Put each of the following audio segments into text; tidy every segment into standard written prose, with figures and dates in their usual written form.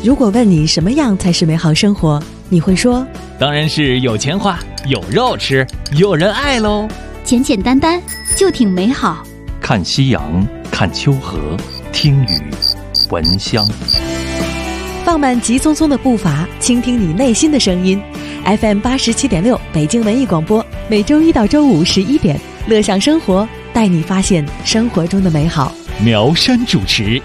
如果问你什么样才是美好生活，你会说当然是有钱花，有肉吃，有人爱喽。 简简单单就挺美好。 看夕阳，看秋河，听雨，闻香。 放慢急匆匆的步伐，倾听你内心的声音。FM 87.6北京文艺广播，每周一到周五11点，乐享生活，带你发现生活中的美好。 苗山主持。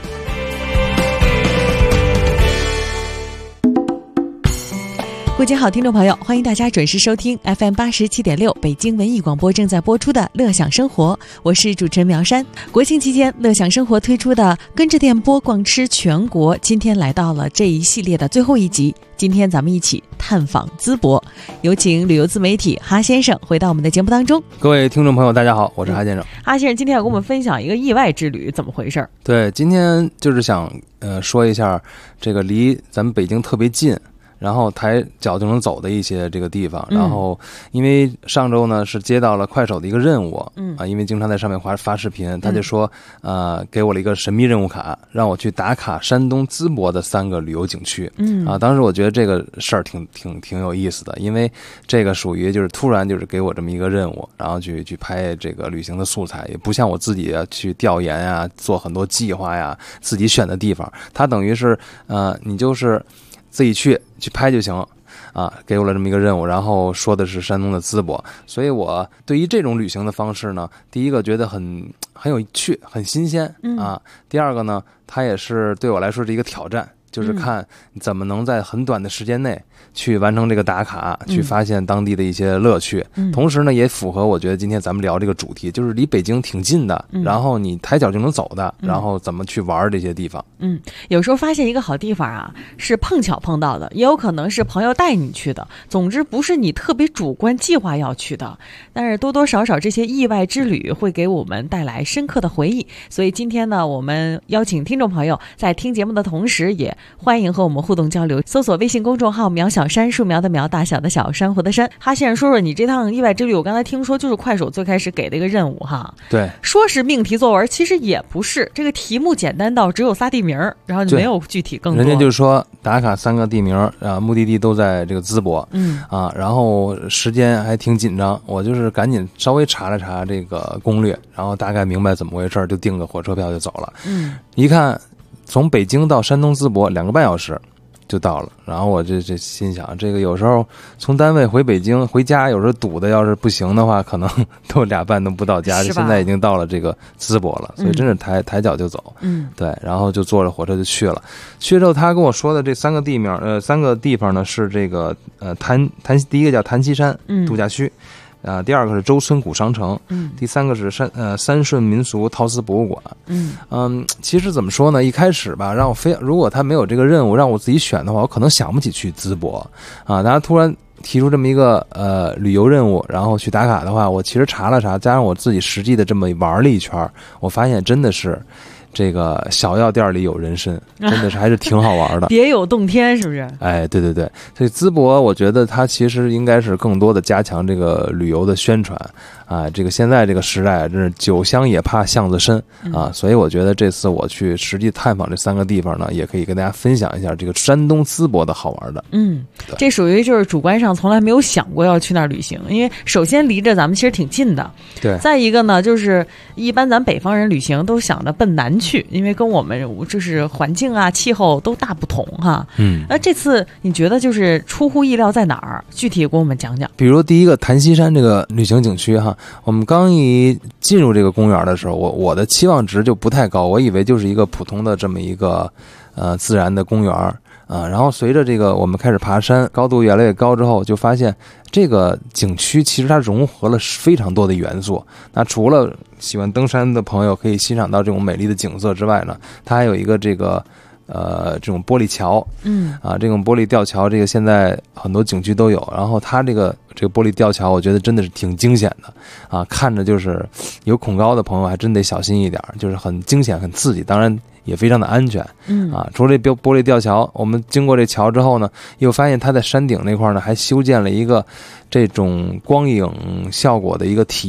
各位好，听众朋友，欢迎大家准时收听 FM 87.6北京文艺广播正在播出的乐享生活，我是主持人苗山。国庆期间，乐享生活推出的跟着电波逛吃全国，今天来到了这一系列的最后一集。今天咱们一起探访淄博，有请旅游自媒体哈先生回到我们的节目当中。 各位听众朋友大家好，我是哈先生。 哈先生今天要跟我们分享一个意外之旅，怎么回事？ 对，今天就是想说一下这个离咱们北京特别近，然后抬脚就能走的一些这个地方。然后因为上周呢是接到了快手的一个任务，因为经常在上面发视频，他就说给我了一个神秘任务卡，让我去打卡山东淄博的3个旅游景区。当时我觉得这个事儿挺有意思的，因为这个属于就是突然就是给我这么一个任务，然后去拍这个旅行的素材，也不像我自己去调研啊，做很多计划呀，自己选的地方，它等于是你就是自己去拍就行啊，给我了这么一个任务，然后说的是山东的淄博，所以我对于这种旅行的方式呢，第一个觉得很有趣，很新鲜啊。第二个呢，它也是对我来说是一个挑战，就是看怎么能在很短的时间内去完成这个打卡，去发现当地的一些乐趣。同时呢，也符合我觉得今天咱们聊这个主题，就是离北京挺近的，然后你抬脚就能走的，然后怎么去玩这些地方。 有时候发现一个好地方啊，是碰巧碰到的，也有可能是朋友带你去的。总之不是你特别主观计划要去的，但是多多少少这些意外之旅会给我们带来深刻的回忆。所以今天呢，我们邀请听众朋友在听节目的同时，也欢迎和我们互动交流。搜索微信公众号苗小山，树苗的苗，大小的小，珊瑚的珊。哈先生说说你这趟意外之旅，我刚才听说就是快手最开始给的一个任务哈。 对， 说是命题作文，其实也不是，这个题目简单到只有仨地名，然后没有具体更多。 人家就是说打卡3个地名啊，目的地都在这个淄博，然后时间还挺紧张，我就是赶紧稍微查了查这个攻略，然后大概明白怎么回事，就订个火车票就走了。一看从北京到山东淄博2个半小时就到了，然后我这心想，这个有时候从单位回北京回家，有时候堵的要是不行的话，可能都2半都不到家。现在已经到了这个淄博了，所以真是抬脚就走。对，然后就坐着火车就去了。去之后，他跟我说的这3个地名，3个地方呢是这个第一个叫潭溪山度假区。第二个是周村古商城，第3个是三顺民俗陶瓷博物馆。其实怎么说呢？一开始吧，如果他没有这个任务让我自己选的话，我可能想不起去淄博啊。大家突然提出这么一个旅游任务，然后去打卡的话，我其实查了查，加上我自己实际的这么玩了一圈，我发现真的是这个小药店里有人参，真的是还是挺好玩的， 别有洞天，是不是？ 哎，对对对，所以淄博我觉得它其实应该是更多的加强这个旅游的宣传啊。这个现在这个时代真是酒香也怕巷子深啊，所以我觉得这次我去实际探访这3个地方呢，也可以跟大家分享一下这个山东淄博的好玩的。 这属于就是主观上从来没有想过要去那儿旅行，因为首先离着咱们其实挺近的， 对。 再一个呢，就是一般咱北方人旅行都想着奔南去，因为跟我们就是环境啊、气候都大不同哈。那这次你觉得就是出乎意料在哪儿？具体给我们讲讲。 比如第一个潭溪山这个旅行景区哈，我们刚一进入这个公园的时候，我的期望值就不太高，我以为就是一个普通的这么一个自然的公园然后随着这个我们开始爬山，高度越来越高之后，就发现这个景区其实它融合了非常多的元素。那除了喜欢登山的朋友可以欣赏到这种美丽的景色之外呢，它还有一个这个这种玻璃桥，这种玻璃吊桥，这个现在很多景区都有。然后它这个玻璃吊桥，我觉得真的是挺惊险的啊，看着就是有恐高的朋友还真得小心一点，就是很惊险、很刺激，当然也非常的安全。除了这玻璃吊桥，我们经过这桥之后呢，又发现它在山顶那块呢还修建了一个这种光影效果的一个体验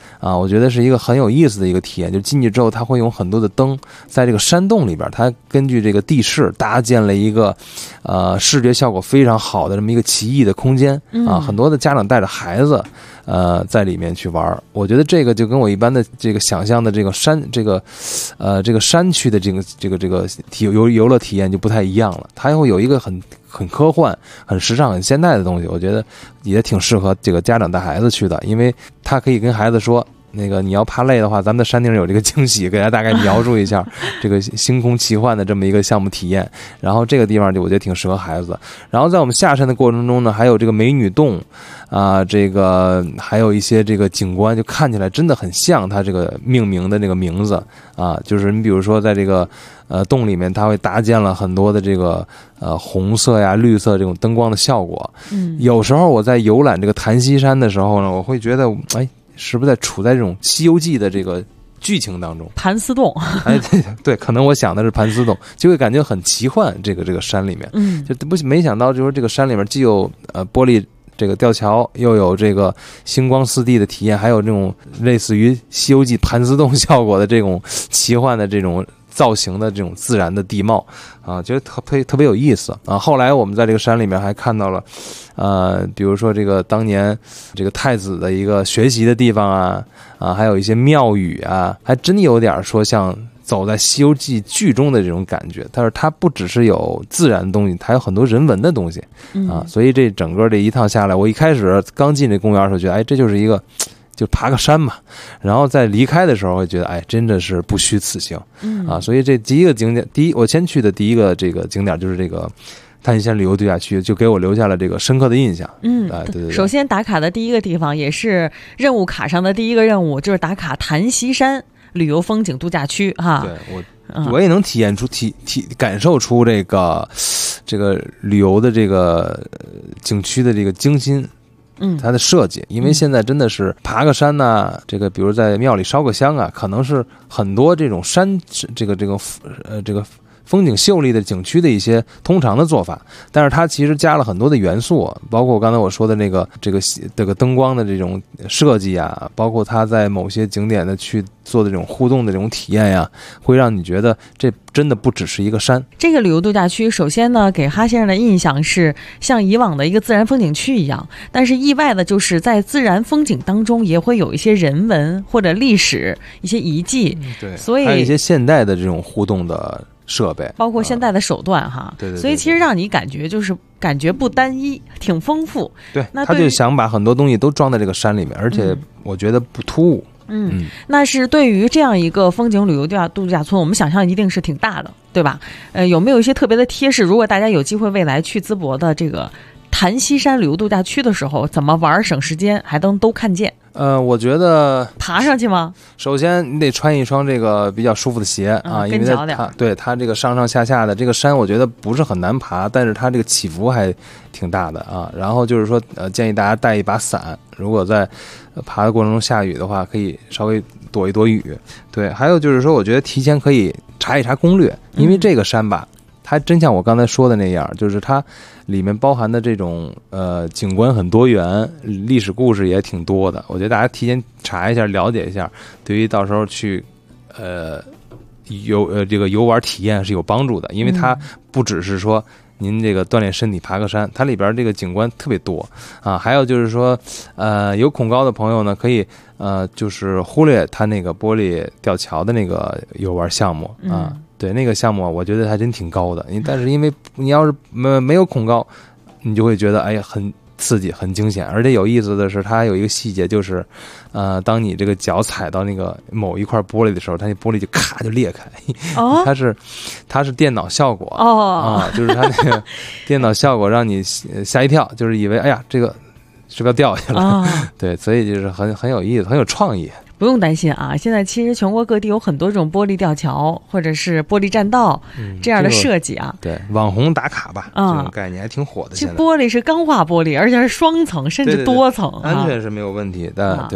啊，我觉得是一个很有意思的一个体验。就进去之后，它会有很多的灯，在这个山洞里边，它根据这个地势搭建了一个视觉效果非常好的这么一个奇异的空间啊，很多的家长带着孩子在里面去玩，我觉得这个就跟我一般的这个想象的这个山这个山区的这个游乐体验就不太一样了，它会有一个很科幻、很时尚、很现代的东西，我觉得也挺适合这个家长带孩子去的，因为他可以跟孩子说，那个你要怕累的话，咱们的山顶有这个惊喜，给大家大概描述一下这个星空奇幻的这么一个项目体验。然后这个地方就我觉得挺适合孩子。然后在我们下山的过程中呢，还有这个美女洞啊，这个还有一些这个景观，就看起来真的很像它这个命名的这个名字啊，就是你比如说在这个洞里面，它会搭建了很多的这个红色呀、绿色这种灯光的效果。有时候我在游览这个檀溪山的时候呢，我会觉得是不是在处在这种《西游记》的这个剧情当中？ 盘丝洞， 对，可能我想的是盘丝洞，就会感觉很奇幻。这个山里面，就没想到就是这个山里面既有玻璃这个吊桥，又有这个星光四地的体验，还有这种类似于《西游记》盘丝洞效果的这种奇幻的这种造型的这种自然的地貌啊，觉得特别有意思啊。后来我们在这个山里面还看到了比如说这个当年这个太子的一个学习的地方啊，还有一些庙宇啊，还真有点说像走在《西游记》剧中的这种感觉。但是它不只是有自然的东西，它有很多人文的东西啊，所以这整个这一趟下来，我一开始刚进这公园的时候觉得，这就是一个就爬个山嘛，然后在离开的时候会觉得，真的是不虚此行啊。所以这第一个景点，我先去的第一个这个景点就是这个檀溪山旅游度假区，就给我留下了这个深刻的印象。对。 首先打卡的第一个地方，也是任务卡上的第一个任务，就是打卡檀溪山旅游风景度假区哈。 对，我也能体验出感受出这个旅游的这个景区的这个精心。它的设计，因为现在真的是爬个山呐，这个比如在庙里烧个香啊，可能是很多这种山这个风景秀丽的景区的一些通常的做法，但是它其实加了很多的元素，包括刚才我说的这个灯光的这种设计啊，包括它在某些景点的去做的这种互动的这种体验呀，会让你觉得这真的不只是一个山。这个旅游度假区首先呢，给哈先生的印象是像以往的一个自然风景区一样，但是意外的就是在自然风景当中也会有一些人文或者历史一些遗迹，对，所以还有一些现代的这种互动的设备，包括现代的手段哈，对，所以其实让你感觉不单一，挺丰富。对，那他就想把很多东西都装在这个山里面，而且我觉得不突兀。那是对于这样一个风景旅游度假村，我们想象一定是挺大的，对吧？有没有一些特别的贴士？如果大家有机会未来去淄博的这个檀溪山旅游度假区的时候，怎么玩省时间还能都看见？我觉得爬上去吗？首先你得穿一双这个比较舒服的鞋啊，因为它这个上上下下的这个山，我觉得不是很难爬，但是它这个起伏还挺大的啊。然后就是说，建议大家带一把伞，如果在爬的过程中下雨的话，可以稍微躲一躲雨。对，还有就是说，我觉得提前可以查一查攻略，因为这个山吧，它真像我刚才说的那样，就是它里面包含的这种景观很多元，历史故事也挺多的。我觉得大家提前查一下，了解一下，对于到时候去这个游玩体验是有帮助的。因为它不只是说您这个锻炼身体爬个山，它里边这个景观特别多啊。还有就是说有恐高的朋友呢，可以就是忽略它那个玻璃吊桥的那个游玩项目啊。对，那个项目我觉得还真挺高的，但是因为你要是没有恐高，你就会觉得很刺激很惊险。而且有意思的是，它有一个细节，就是当你这个脚踩到那个某一块玻璃的时候，它那玻璃就咔就裂开。它是电脑效果就是它那个电脑效果让你吓一跳，就是以为这个是不是要掉下来对，所以就是很有意思，很有创意。不用担心啊，现在其实全国各地有很多这种玻璃吊桥或者是玻璃栈道这样的设计啊。对，网红打卡吧，这种概念还挺火的。其实玻璃是钢化玻璃，而且是双层甚至多层，安全是没有问题的。对。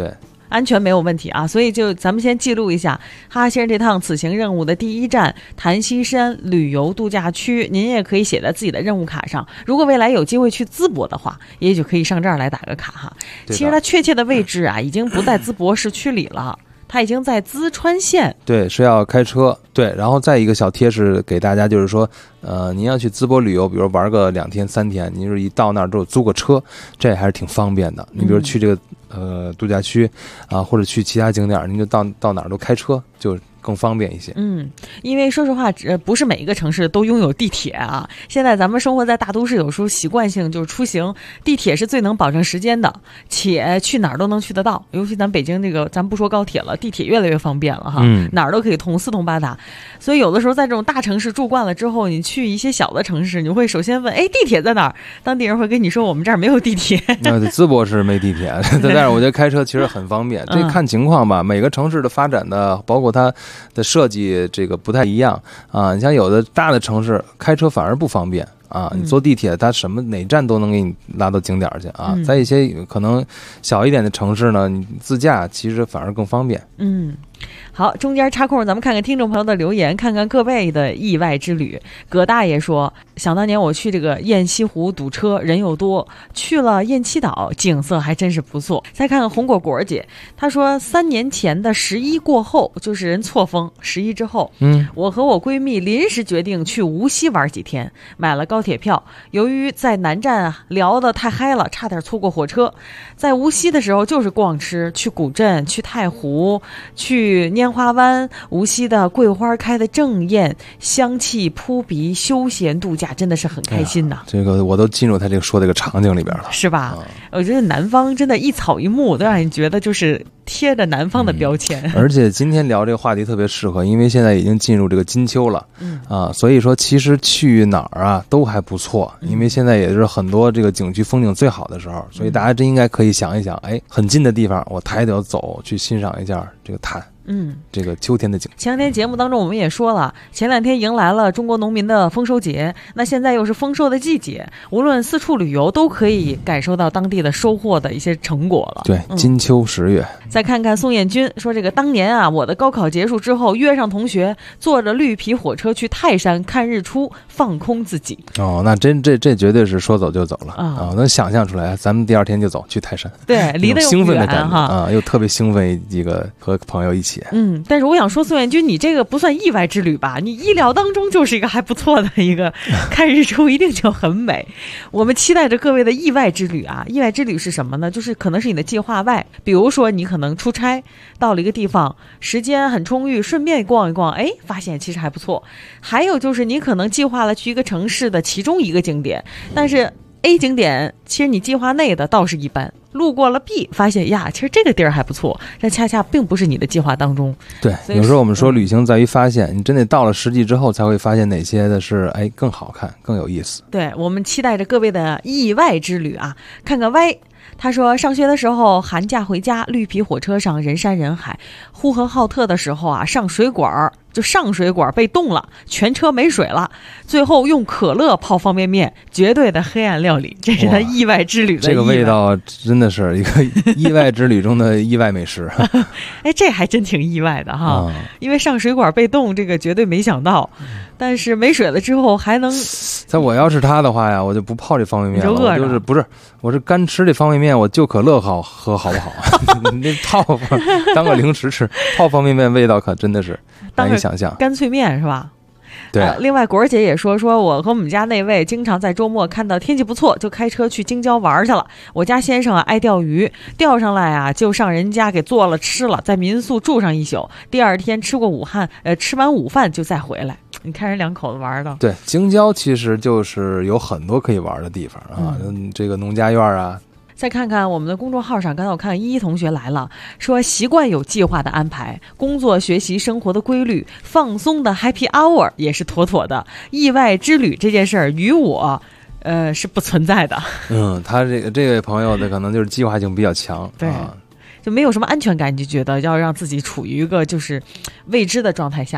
安全没有问题啊，所以就咱们先记录一下哈哈先生这趟此行任务的第一站潭西山旅游度假区，您也可以写在自己的任务卡上。如果未来有机会去淄博的话，也许可以上这儿来打个卡哈。其实它确切的位置啊，已经不在淄博市区里了。它已经在淄川县， 对，是要开车，对，然后再一个小贴士给大家，就是说，您要去淄博旅游，比如玩个2天3天，您就是一到那儿之后租个车，这还是挺方便的。你比如去这个度假区啊，或者去其他景点，您就到哪儿都开车就更方便一些。 因为说实话，不是每一个城市都拥有地铁啊。现在咱们生活在大都市，有时候习惯性就是出行，地铁是最能保证时间的，且去哪儿都能去得到。尤其咱北京这个，咱不说高铁了，地铁越来越方便了哈，哪儿都可以通，四通八达。所以有的时候在这种大城市住惯了之后，你去一些小的城市，你会首先问，哎，地铁在哪儿？当地人会跟你说，我们这儿没有地铁。 对，淄博是没地铁，但是我觉得开车其实很方便。这看情况吧，每个城市的发展的，包括它的设计，这个不太一样啊。你像有的大的城市开车反而不方便啊，你坐地铁它哪站都能给你拉到景点去啊。在一些可能小一点的城市呢，你自驾其实反而更方便。 好，中间插空咱们看看听众朋友的留言，看看各位的意外之旅。葛大爷说，想当年我去这个雁栖湖堵车人又多，去了雁栖岛景色还真是不错。再看看红果果姐，她说3年前的11过后，就是人错峰11之后，我和我闺蜜临时决定去无锡玩几天，买了高铁票。由于在南站聊得太嗨了，差点错过火车。在无锡的时候就是逛吃，去古镇，去太湖，去拈花湾，无锡的桂花开的正艳，香气扑鼻，休闲度假真的是很开心呐。 这个我都进入他这个说这个场景里边了， 是吧？我觉得南方真的一草一木都让你觉得就是贴着南方的标签。 而且今天聊这个话题特别适合，因为现在已经进入这个金秋了，所以说其实去哪儿啊都还不错，因为现在也是很多这个景区风景最好的时候，所以大家真应该可以想一想，哎，很近的地方我抬脚走去欣赏一下这个潭。这个秋天的景。 前两天节目当中我们也说了，前2天迎来了中国农民的丰收节，那现在又是丰收的季节，无论四处旅游都可以感受到当地的收获的一些成果了。 对，金秋10月。 再看看宋彦军说，这个当年啊，我的高考结束之后，约上同学坐着绿皮火车去泰山看日出，放空自己。 那这绝对是说走就走了啊！能想象出来，咱们第2天就走去泰山， 对，离得又兴奋的感觉哈， 又特别兴奋，一个和朋友一起。 但是我想说，宋彦军，你这个不算意外之旅吧？你意料当中就是一个还不错的一个看日出，一定就很美。我们期待着各位的意外之旅啊！意外之旅是什么呢？就是可能是你的计划外，比如说你可能出差到了一个地方，时间很充裕，顺便逛一逛，哎，发现其实还不错。还有就是你可能计划了去一个城市的其中一个景点，但是 A 景点其实你计划内的倒是一般，路过了 B 发现呀，其实这个地儿还不错，但恰恰并不是你的计划当中。 对，有时候我们说旅行在于发现，你真得到了实际之后才会发现哪些的是更好看更有意思。 对，我们期待着各位的意外之旅啊！看看 Y， 他说上学的时候寒假回家，绿皮火车上人山人海，呼和浩特的时候啊，上水管被冻了，全车没水了，最后用可乐泡方便面，绝对的黑暗料理，这是他意外之旅的这个味道真的是一个意外之旅中的意外美食。 这还真挺意外的哈，因为上水管被冻这个绝对没想到，但是没水了之后还能。 在我要是他的话呀，我就不泡这方便面了，我是干吃这方便面，我就可乐喝好不好？那泡当个零食吃，泡方便面味道可真的是难以想象。 干脆面是吧？ 对另外果儿姐也说我和我们家那位经常在周末看到天气不错就开车去京郊玩去了。我家先生爱钓鱼，钓上来啊就上人家给做了吃了，在民宿住上1宿，第2天吃完午饭就再回来。你看人2口子玩的。 对，京郊其实就是有很多可以玩的地方啊，这个农家院啊。 再看看我们的公众号上，刚才我看依依同学来了，说习惯有计划的安排，工作学习生活的规律，放松的 happy hour 也是妥妥的。意外之旅这件事儿与我是不存在的。 他这位朋友的可能就是计划性比较强， 对就没有什么安全感，你就觉得要让自己处于一个就是未知的状态下。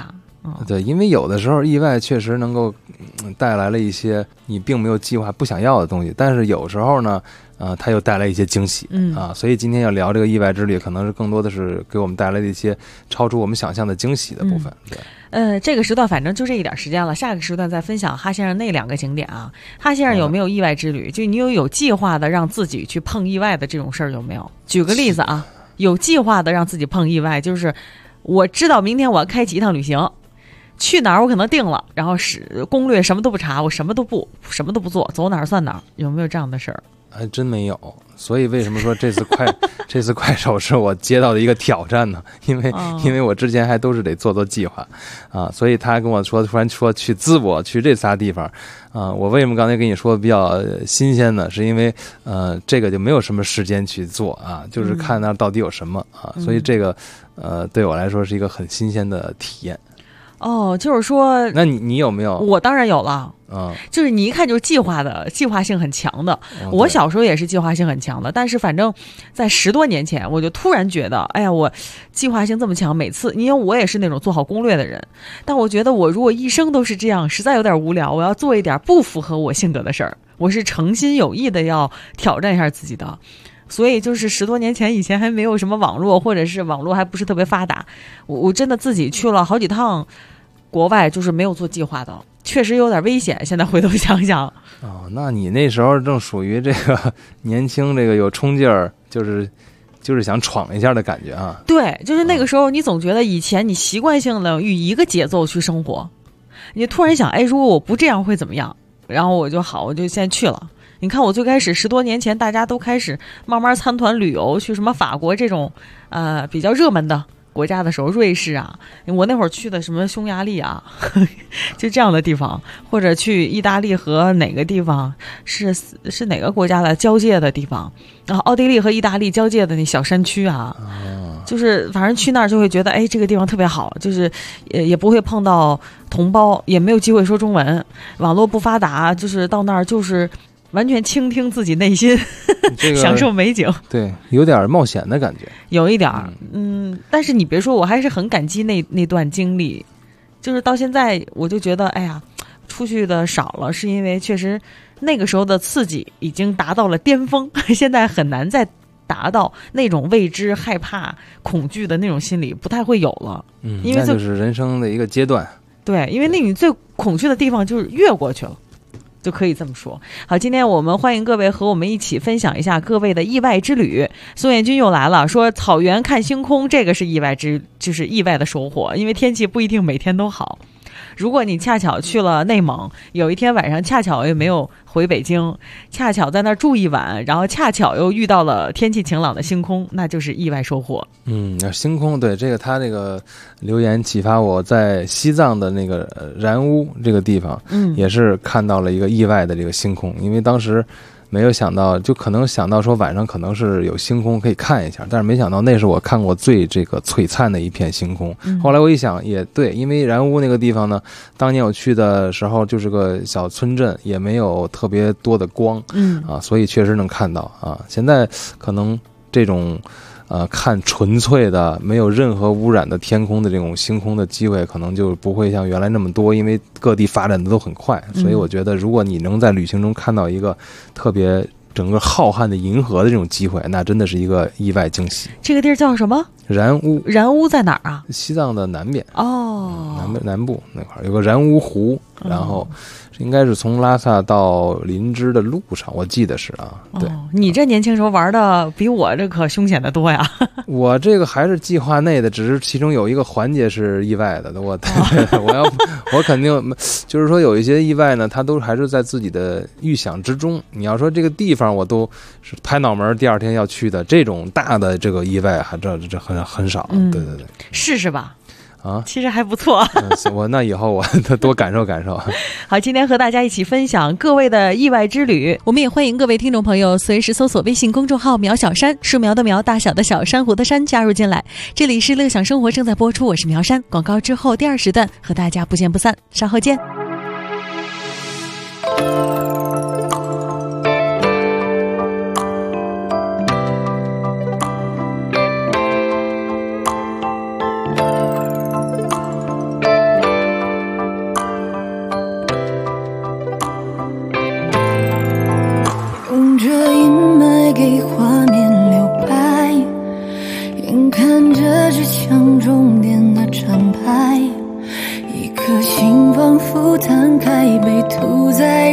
对，因为有的时候意外确实能够带来了一些你并没有计划不想要的东西，但是有时候呢它又带来一些惊喜所以今天要聊这个意外之旅，可能是更多的是给我们带来的一些超出我们想象的惊喜的部分。对， 这个时段反正就这一点时间了，下个时段再分享哈先生那2个景点啊。哈先生有没有意外之旅？就你有计划的让自己去碰意外的这种事儿有没有？举个例子啊，有计划的让自己碰意外，就是我知道明天我要开启一趟旅行，去哪儿我可能定了，然后攻略什么都不查，我什么都不做，走哪儿算哪儿，有没有这样的事儿？ 还真没有。所以为什么说这次快手是我接到的一个挑战呢？因为我之前还都是得做计划所以他跟我说突然说去淄博去这仨地方我为什么刚才跟你说比较新鲜呢？是因为这个就没有什么时间去做就是看那到底有什么所以这个对我来说是一个很新鲜的体验。 就是说， 那你有没有？ 我当然有了。就是你一看就是计划性很强的。我小时候也是计划性很强的，但是反正在10多年前，我就突然觉得，哎呀，我计划性这么强，每次因为我也是那种做好攻略的人，但我觉得我如果一生都是这样，实在有点无聊。我要做一点不符合我性格的事儿，我是诚心有意的要挑战一下自己的。所以就是10多年前，以前还没有什么网络，或者是网络还不是特别发达，我真的自己去了好几趟国外，就是没有做计划的，确实有点危险。现在回头想想， 那你那时候正属于这个年轻，这个有冲劲儿，就是想闯一下的感觉啊。 对，就是那个时候，你总觉得以前你习惯性的以一个节奏去生活，你突然想，哎，如果我不这样会怎么样？然后我就现在去了。你看我最开始10多年前，大家都开始慢慢参团旅游，去什么法国这种比较热门的国家的时候，瑞士啊，我那会儿去的什么匈牙利啊就这样的地方，或者去意大利和哪个地方是哪个国家的交界的地方，然后奥地利和意大利交界的那小山区就是反正去那儿就会觉得，哎，这个地方特别好，就是也不会碰到同胞，也没有机会说中文，网络不发达，就是到那儿就是完全倾听自己内心享受美景。 对，有点冒险的感觉， 有一点但是你别说，我还是很感激那段经历。就是到现在我就觉得，哎呀，出去的少了，是因为确实那个时候的刺激已经达到了巅峰，现在很难再达到那种未知、害怕、恐惧的那种心理，不太会有了。因为那就是人生的一个阶段。 对，因为那你最恐惧的地方就是越过去了，就可以这么说。好，今天我们欢迎各位和我们一起分享一下各位的意外之旅。宋彦军又来了，说草原看星空，这个是就是意外的收获，因为天气不一定每天都好。如果你恰巧去了内蒙，有一天晚上恰巧又没有回北京，恰巧在那儿住一晚，然后恰巧又遇到了天气晴朗的星空，那就是意外收获。 星空，对，这个他这个留言启发我在西藏的那个然乌这个地方也是看到了一个意外的这个星空。因为当时没有想到，就可能想到说晚上可能是有星空可以看一下，但是没想到那是我看过最这个璀璨的一片星空。后来我一想也对，因为然乌那个地方呢，当年我去的时候就是个小村镇，也没有特别多的光所以确实能看到现在可能这种看纯粹的没有任何污染的天空的这种星空的机会可能就不会像原来那么多，因为各地发展的都很快。所以我觉得如果你能在旅行中看到一个特别整个浩瀚的银河的这种机会，那真的是一个意外惊喜。 这个地儿叫什么？ 然乌。 然乌在哪儿啊？ 西藏的南边南部那块有个然乌湖，然后应该是从拉萨到林芝的路上，我记得是对。 你这年轻时候玩的比我这可凶险的多呀。 我这个还是计划内的，只是其中有一个环节是意外的。我肯定就是说有一些意外呢，它都还是在自己的预想之中。你要说这个地方我都是拍脑门第二天要去的，这种大的这个意外还这很少。对， 试试吧。其实还不错。 我那以后我多感受感受。 好，今天和大家一起分享各位的意外之旅。我们也欢迎各位听众朋友随时搜索微信公众号苗小山，树苗的苗，大小的小，珊瑚的珊，加入进来。这里是乐享生活正在播出，我是苗山。广告之后第2时段和大家不见不散，稍后见。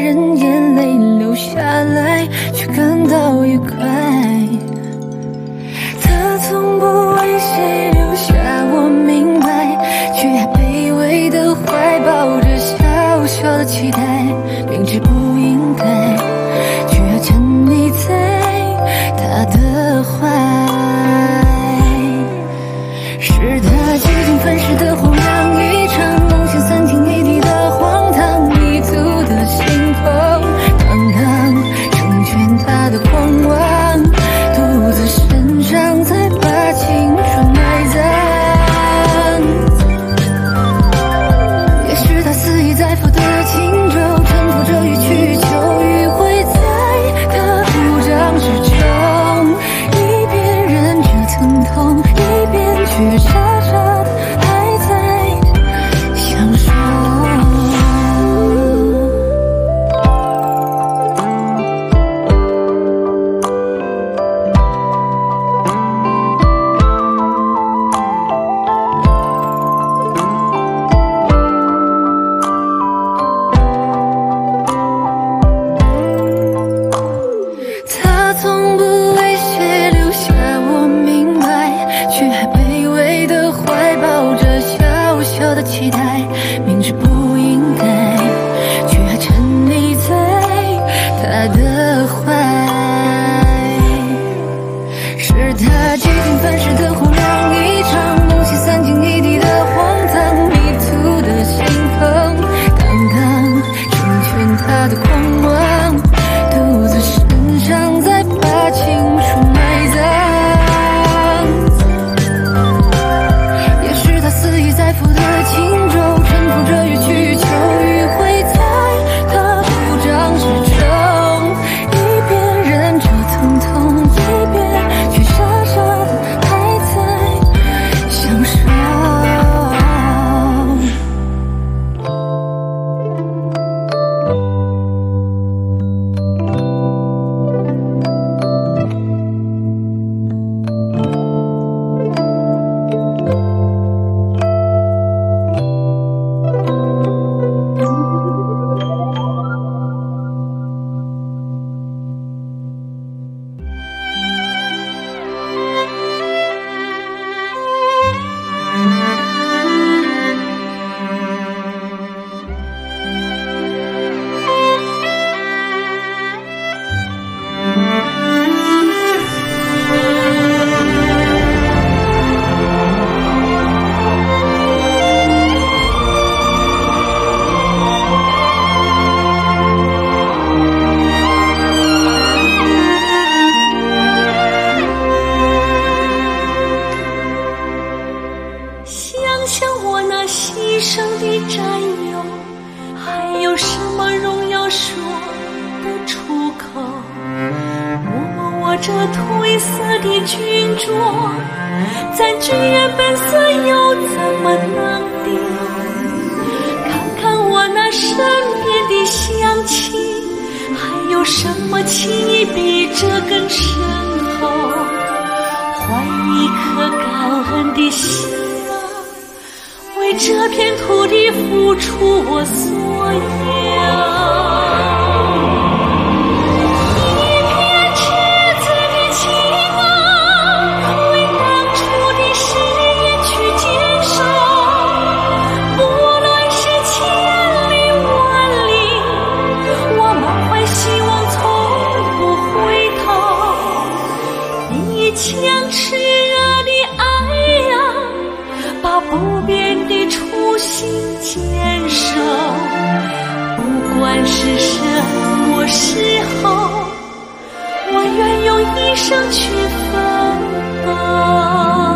人眼泪流下来，却感到愉快。他从不为谁留下，我明白，却还卑微的怀抱着小小的期待，明知不应该，却要沉溺在他的怀。是他几经反噬的荒凉一场，梦想3天1地的荒唐，迷途的星空堂堂成全他的狂妄，独自生长才把青春埋葬。也是他肆意在浮的轻舟，沉浮着欲去求迂回在他鼓掌之中，一边忍着疼痛，一边却傻傻的还在享受。他从不为谁留下，我明白，却还卑微的怀抱着小小的期待，明知不应该，却还沉溺在他的怀。是他几经反噬的荒凉一场，梦想3天1地的荒唐，迷途的星空堂堂成全他的狂妄，独自生长在把青春埋葬。也是他肆意在浮的轻舟，沉浮着欲去求迂回在他鼓掌之中，一边忍着疼痛，一边却傻傻的还在享受。 想想我那牺牲的战友，还有什么荣耀说得出口？摸摸我这褪色的军装，咱军人本色又怎么能丢？看看我那身边的乡亲，还有什么情谊比这更深厚？怀一颗感恩的心，为这片土地付出我所有。一片赤子的情啊，为当初的誓言去坚守。不论是千里万里，我满怀希望，从不回头。一腔炽热的爱啊，把不变的初心坚守，不管是什么时候，我愿用一生去奋斗。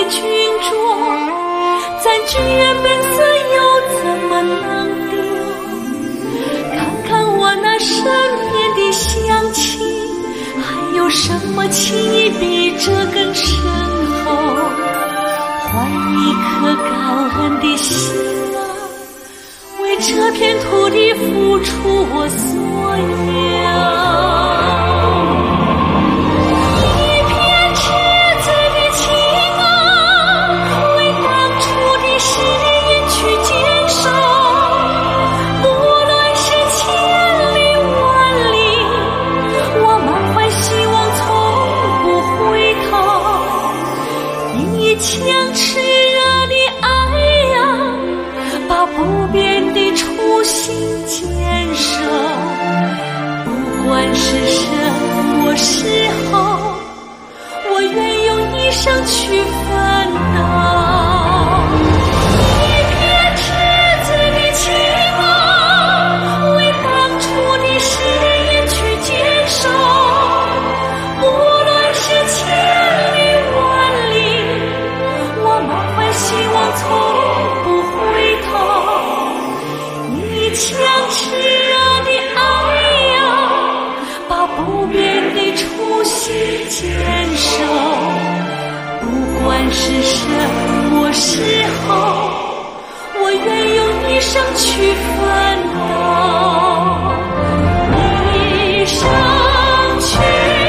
君酌，咱居然本色又怎么能留？看看我那身边的乡亲，还有什么情谊比这更深厚？怀一颗感恩的心啊，为这片土地付出我所有。强炽热的爱呀，把不变的初心坚守。不管是什么时候，我愿用一生去奋斗。一片赤子的情啊，为当初的誓言去坚守。无论是千里万里，希望从不回头，一腔炽热的爱呀，把不变的初心坚守。不管是什么时候，我愿用一生去奋斗，一生去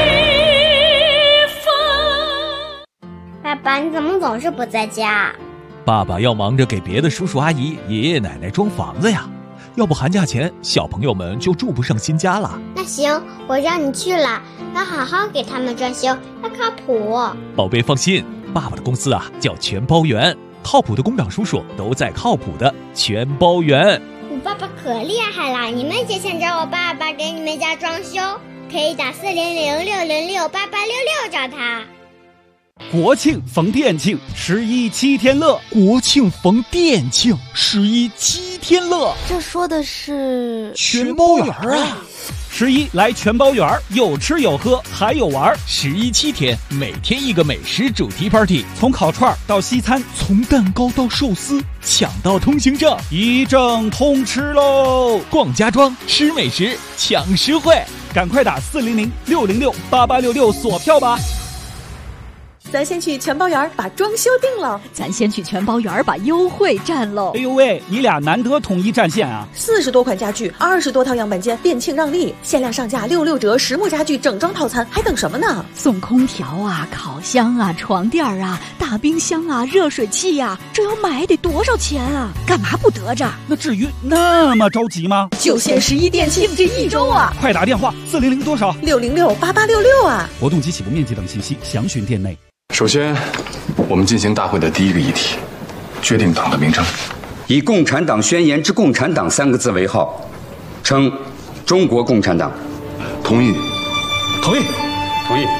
奋斗。 爸爸，你怎么总是不在家？ 爸爸要忙着给别的叔叔阿姨、爷爷奶奶装房子呀，要不寒假前小朋友们就住不上新家了。 那行，我让你去了，要好好给他们装修，要靠谱。 宝贝放心，爸爸的公司啊叫全包圆，靠谱的工长叔叔都在靠谱的全包圆。 我爸爸可厉害了，你们也想找我爸爸给你们家装修，可以打400-606-8866找他。 国庆逢店庆，117天乐。 国庆逢店庆，11 7天乐。 这说的是全包圆啊 ！11来全包圆，有吃有喝还有玩。 11 7天，每天一个美食主题 party， 从烤串到西餐， 从蛋糕到寿司，抢到通行证， 一证通吃喽！ 逛家装，吃美食，抢实惠， 赶快打400-606-8866锁票吧！ 咱先去全包园把装修定了， 咱先去全包园把优惠占喽。 哎呦喂，你俩难得统一战线啊 ！40多款家具，20多套样板间，店庆让利，限量上架66折，实木家具整装套餐，还等什么呢？ 送空调啊，烤箱啊，床垫啊，大冰箱啊，热水器啊，这要买得多少钱啊？干嘛不得着？ 那至于那么着急吗？ 就限11店庆这1周啊！ 快打电话400多少 606-8866啊！ 活动及起步面积等信息详询店内。 首先，我们进行大会的第一个议题，决定党的名称。 以《共产党宣言》之“共产党”3个字为号，称中国共产党。 同意。 同意。同意。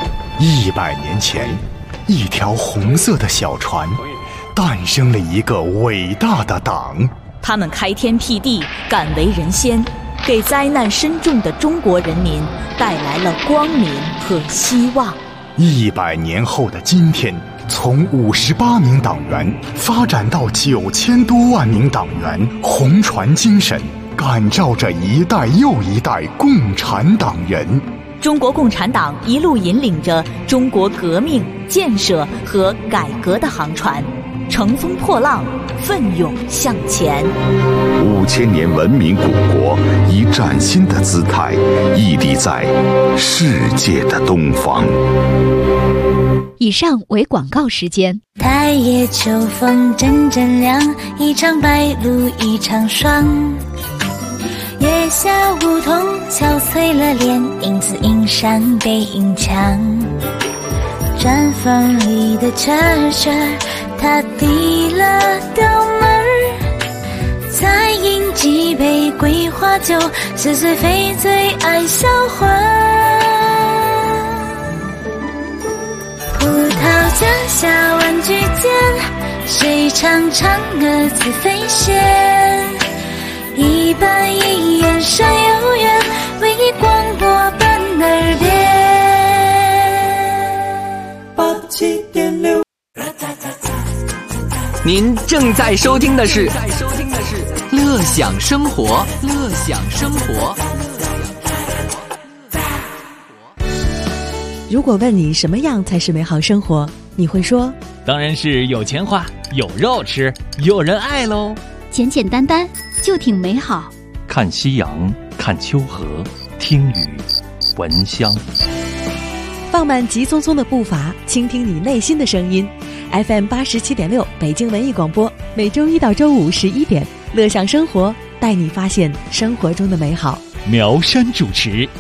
100年前，一条红色的小船，诞生了一个伟大的党。 他们开天辟地，敢为人先，给灾难深重的中国人民带来了光明和希望。 100年后的今天，从58名党员发展到9000多万名党员，红船精神感召着一代又一代共产党人。 中国共产党一路引领着中国革命、建设和改革的航船，乘风破浪，奋勇向前。 5000年文明古国以崭新的姿态屹立在世界的东方。 以上为广告时间。 太夜秋风阵阵凉，一场白露一场霜。月下梧桐憔悴了脸，影子映上背影墙。毡房里的车车，他递了刀门儿，再饮几杯桂花酒，是谁非最爱销魂。葡萄架下玩具间，谁唱嫦娥自飞仙？一板一眼山有缘，为你广播伴耳边。87.6 您正在收听的是乐享生活，乐享生活。 如果问你什么样才是美好生活，你会说当然是有钱花，有肉吃，有人爱喽。 简简单单就挺美好。 看夕阳，看秋河，听雨，闻香。 放慢急匆匆的步伐，倾听你内心的声音。FM 87.6北京文艺广播，每周一到周五11点，乐享生活，带你发现生活中的美好。 苗山主持。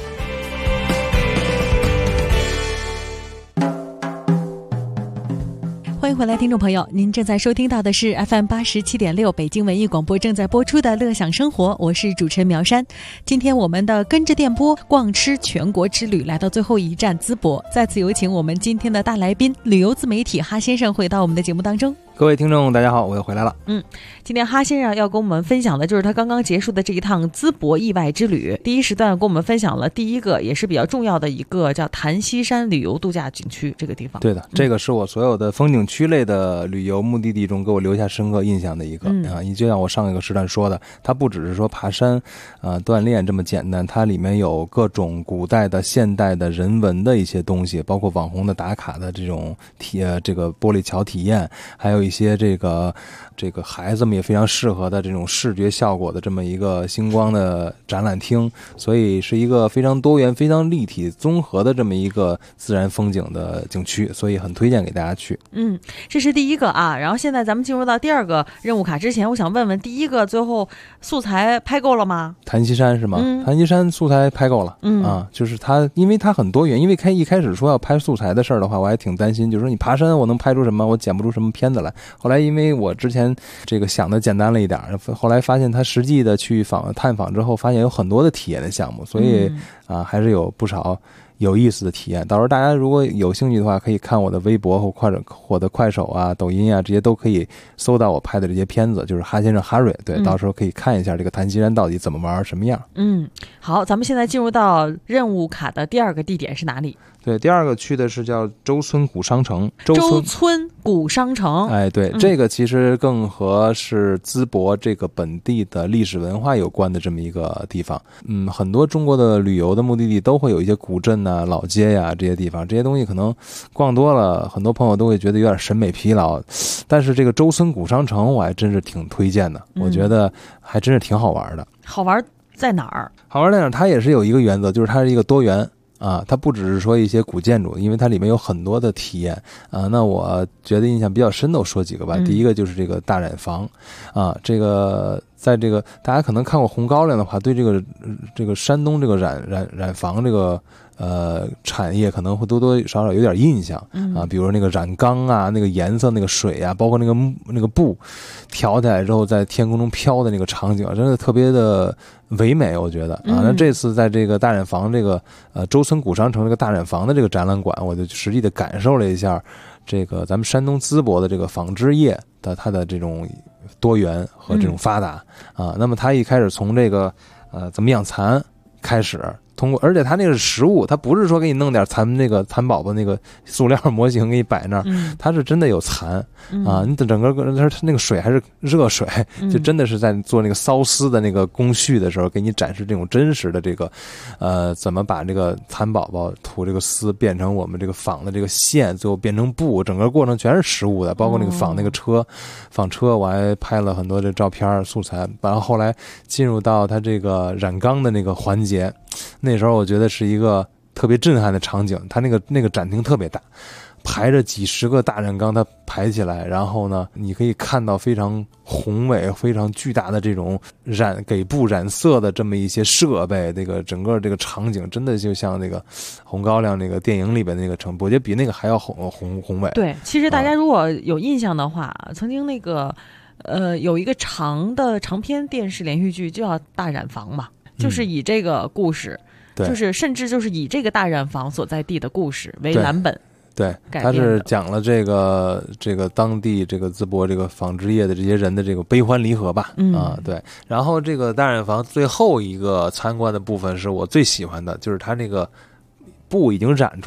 欢迎回来，听众朋友，您正在收听到的是 FM 87.6北京文艺广播正在播出的乐享生活，我是主持人苗山。今天我们的跟着电波逛吃全国之旅来到最后一站淄博，再次有请我们今天的大来宾旅游自媒体哈先生回到我们的节目当中。 各位听众大家好，我又回来了。 今天哈先生要跟我们分享的就是他刚刚结束的这一趟淄博意外之旅。第一时段跟我们分享了第一个也是比较重要的一个叫檀溪山旅游度假景区这个地方。 对的，这个是我所有的风景区类的旅游目的地中给我留下深刻印象的一个就像我上一个时段说的，它不只是说爬山锻炼这么简单，它里面有各种古代的现代的人文的一些东西，包括网红的打卡的这种这个玻璃桥体验，还有一些这个孩子们也非常适合的这种视觉效果的这么一个星光的展览厅，所以是一个非常多元非常立体综合的这么一个自然风景的景区，所以很推荐给大家去。 这是第一个啊。然后现在咱们进入到第二个任务卡之前，我想问问第一个最后素材拍够了吗？ 檀溪山是吗？檀溪山素材拍够了。就是它因为它很多元，因为一开始说要拍素材的事儿的话，我还挺担心，就是说你爬山我能拍出什么，我剪不出什么片子来。后来因为我之前这个想的简单了一点，后来发现他实际的去探访之后，发现有很多的体验的项目，所以还是有不少有意思的体验。到时候大家如果有兴趣的话，可以看我的微博或者我的快手啊、抖音啊，这些都可以搜到我拍的这些片子，就是哈先生哈瑞。对，到时候可以看一下这个檀溪山到底怎么玩，什么样。 好，咱们现在进入到任务卡的第二个地点是哪里？ 对，第二个去的是叫周村古商城。 周村古商城， 对，这个其实更和是淄博这个本地的历史文化有关的这么一个地方。很多中国的旅游的目的地都会有一些古镇啊、老街呀这些地方，这些东西可能逛多了，很多朋友都会觉得有点审美疲劳。但是这个周村古商城我还真是挺推荐的，我觉得还真是挺好玩的。 好玩在哪儿？ 好玩在哪儿？它也是有一个原则，就是它是一个多元。它不只是说一些古建筑，因为它里面有很多的体验那我觉得印象比较深的，我说几个吧。第一个就是这个大染坊这个在这个大家可能看过红高粱的话，对这个山东这个染坊这个产业可能会多多少少有点印象比如那个染缸啊，那个颜色、那个水啊，包括那个布挑起来之后在天空中飘的那个场景，真的特别的唯美，我觉得那这次在这个大染坊这个周村古商城这个大染坊的这个展览馆，我就实际的感受了一下这个咱们山东淄博的这个纺织业的它的这种多元和这种发达那么它一开始从这个怎么养蚕开始，通过，而且它那个是实物，它不是说给你弄点蚕宝宝那个塑料模型给你摆那儿，它是真的有蚕你整个它那个水还是热水，就真的是在做那个缫丝的那个工序的时候，给你展示这种真实的这个怎么把这个蚕宝宝吐这个丝变成我们这个纺的这个线，最后变成布，整个过程全是实物的，包括那个纺车，我还拍了很多的照片素材。然后后来进入到它这个染缸的那个环节，那时候我觉得是一个特别震撼的场景，它那个展厅特别大，排着几十个大染缸，它排起来，然后呢，你可以看到非常宏伟、非常巨大的这种给布染色的这么一些设备，这个整个这个场景真的就像那个红高粱那个电影里边那个城，我觉得比那个还要宏伟。 对，其实大家如果有印象的话，曾经那个有一个长篇电视连续剧就叫《大染坊》嘛。就是以这个故事，就是甚至就是以这个大染坊所在地的故事为蓝本， 对，他是讲了这个当地这个淄博这个纺织业的这些人的这个悲欢离合吧，对。然后这个大染坊最后一个参观的部分是我最喜欢的，就是他那个布已经染出来了，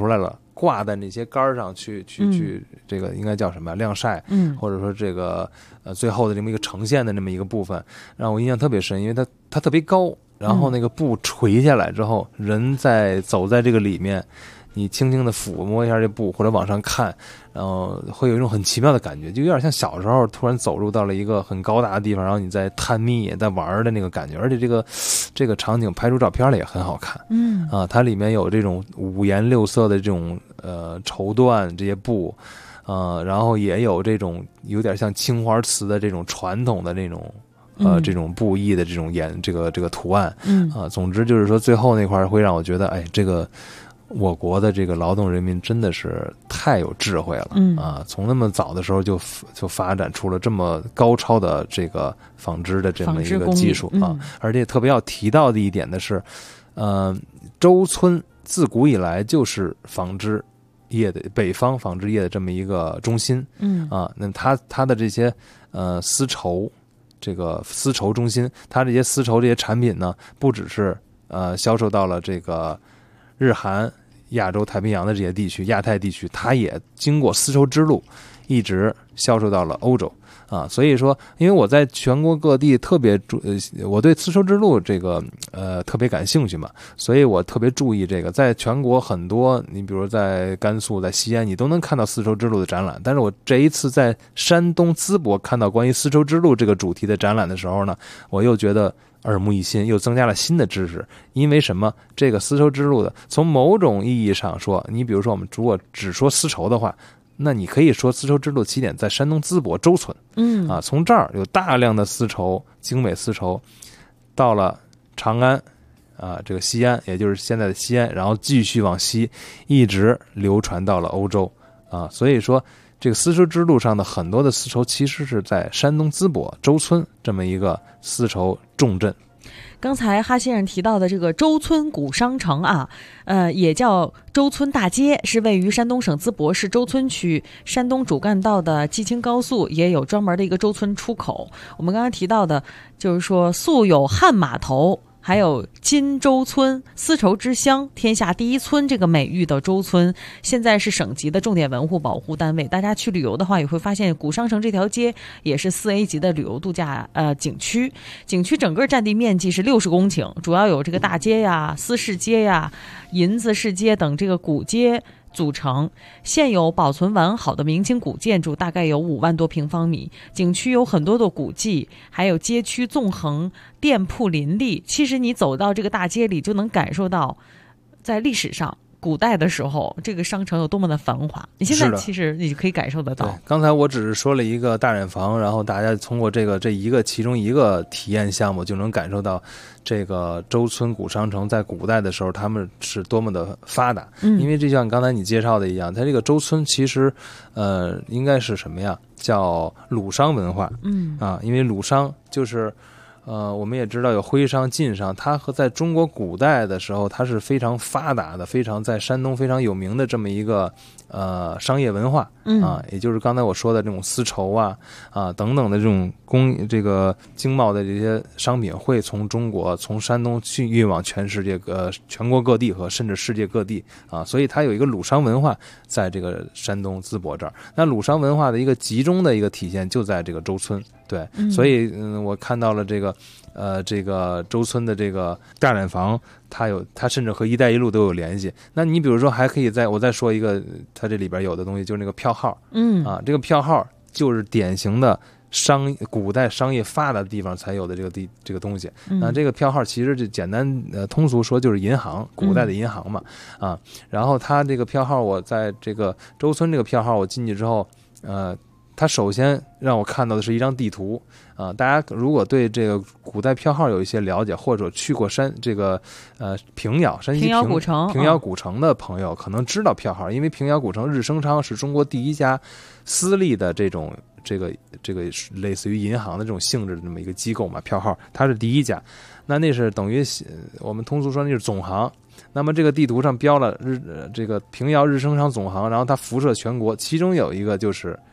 挂在那些杆儿上去这个应该叫什么晾晒，或者说这个最后的这么一个呈现的这么一个部分，让我印象特别深，因为它特别高，然后那个布垂下来之后，人走在这个里面，你轻轻的抚摸一下这布或者往上看，然后会有一种很奇妙的感觉，就有点像小时候突然走入到了一个很高大的地方，然后你在探秘在玩的那个感觉，而且这个场景拍出照片来也很好看，它里面有这种五颜六色的这种绸缎这些布，然后也有这种有点像青花瓷的这种传统的那种这种布艺的这种这个图案，总之就是说最后那块会让我觉得，哎，这个我国的这个劳动人民真的是太有智慧了，从那么早的时候就发展出了这么高超的这个纺织的这么一个技术啊，而且特别要提到的一点的是，周村自古以来就是纺织业的北方纺织业的这么一个中心，那它的这些丝绸。这个丝绸中心，它这些丝绸这些产品呢，不只是销售到了这个日韩、亚洲太平洋的这些地区、亚太地区，它也经过丝绸之路，一直销售到了欧洲啊。所以说，因为我在全国各地我对丝绸之路这个特别感兴趣嘛，所以我特别注意这个，在全国很多，你比如在甘肃、在西安，你都能看到丝绸之路的展览。但是我这一次在山东淄博看到关于丝绸之路这个主题的展览的时候呢，我又觉得耳目一新，又增加了新的知识。因为什么？这个丝绸之路的，从某种意义上说，你比如说我们如果只说丝绸的话，那你可以说丝绸之路起点在山东淄博周村，从这儿有大量的丝绸，精美丝绸，到了长安，这个西安，也就是现在的西安，然后继续往西，一直流传到了欧洲，所以说这个丝绸之路上的很多的丝绸其实是在山东淄博周村这么一个丝绸重镇。 刚才哈先生提到的这个周村古商城啊，也叫周村大街，是位于山东省淄博市周村区。山东主干道的济青高速也有专门的一个周村出口。我们刚才提到的，就是说素有汉码头，还有金周村、丝绸之乡、天下第一村这个美誉的周村，现在是省级的重点文物保护单位。大家去旅游的话，也会发现古商城这条街也是4A 级的旅游度假景区。景区整个占地面积是60公顷，主要有这个大街呀、丝市街呀、银子市街等这个古街组成，现有保存完好的明清古建筑大概有5万多平方米。景区有很多的古迹，还有街区纵横，店铺林立。其实你走到这个大街里，就能感受到在历史上古代的时候这个商城有多么的繁华。你现在其实你可以感受得到。 刚才我只是说了一个大染坊，然后大家通过其中一个体验项目就能感受到这个周村古商城在古代的时候他们是多么的发达。因为就像刚才你介绍的一样，它这个周村其实应该是什么呀，叫鲁商文化。因为鲁商就是我们也知道有徽商、晋商，它和在中国古代的时候，它是非常发达的，非常在山东非常有名的这么一个商业文化也就是刚才我说的这种丝绸等等的这种这个经贸的这些商品会从中国从山东去运往全世界全国各地和甚至世界各地所以它有一个鲁商文化在这个山东淄博这儿。那鲁商文化的一个集中的一个体现就在这个周村。对，所以我看到了这个周村的这个大染坊，它甚至和一带一路都有联系。那你比如说还可以我再说一个，它这里边有的东西就是那个票号，这个票号就是典型的古代商业发达的地方才有的这个东西。那这个票号其实就简单通俗说就是银行，古代的银行嘛然后它这个票号，我在这个周村这个票号我进去之后它首先让我看到的是一张地图大家如果对这个古代票号有一些了解，或者去过山西平遥古城的朋友可能知道票号，因为平遥古城日升昌是中国第一家私立的这个类似于银行的这种性质的这么一个机构嘛，票号它是第一家。那是等于我们通俗说那是总行。那么这个地图上标了这个平遥日升昌总行，然后它辐射全国，其中有一个就是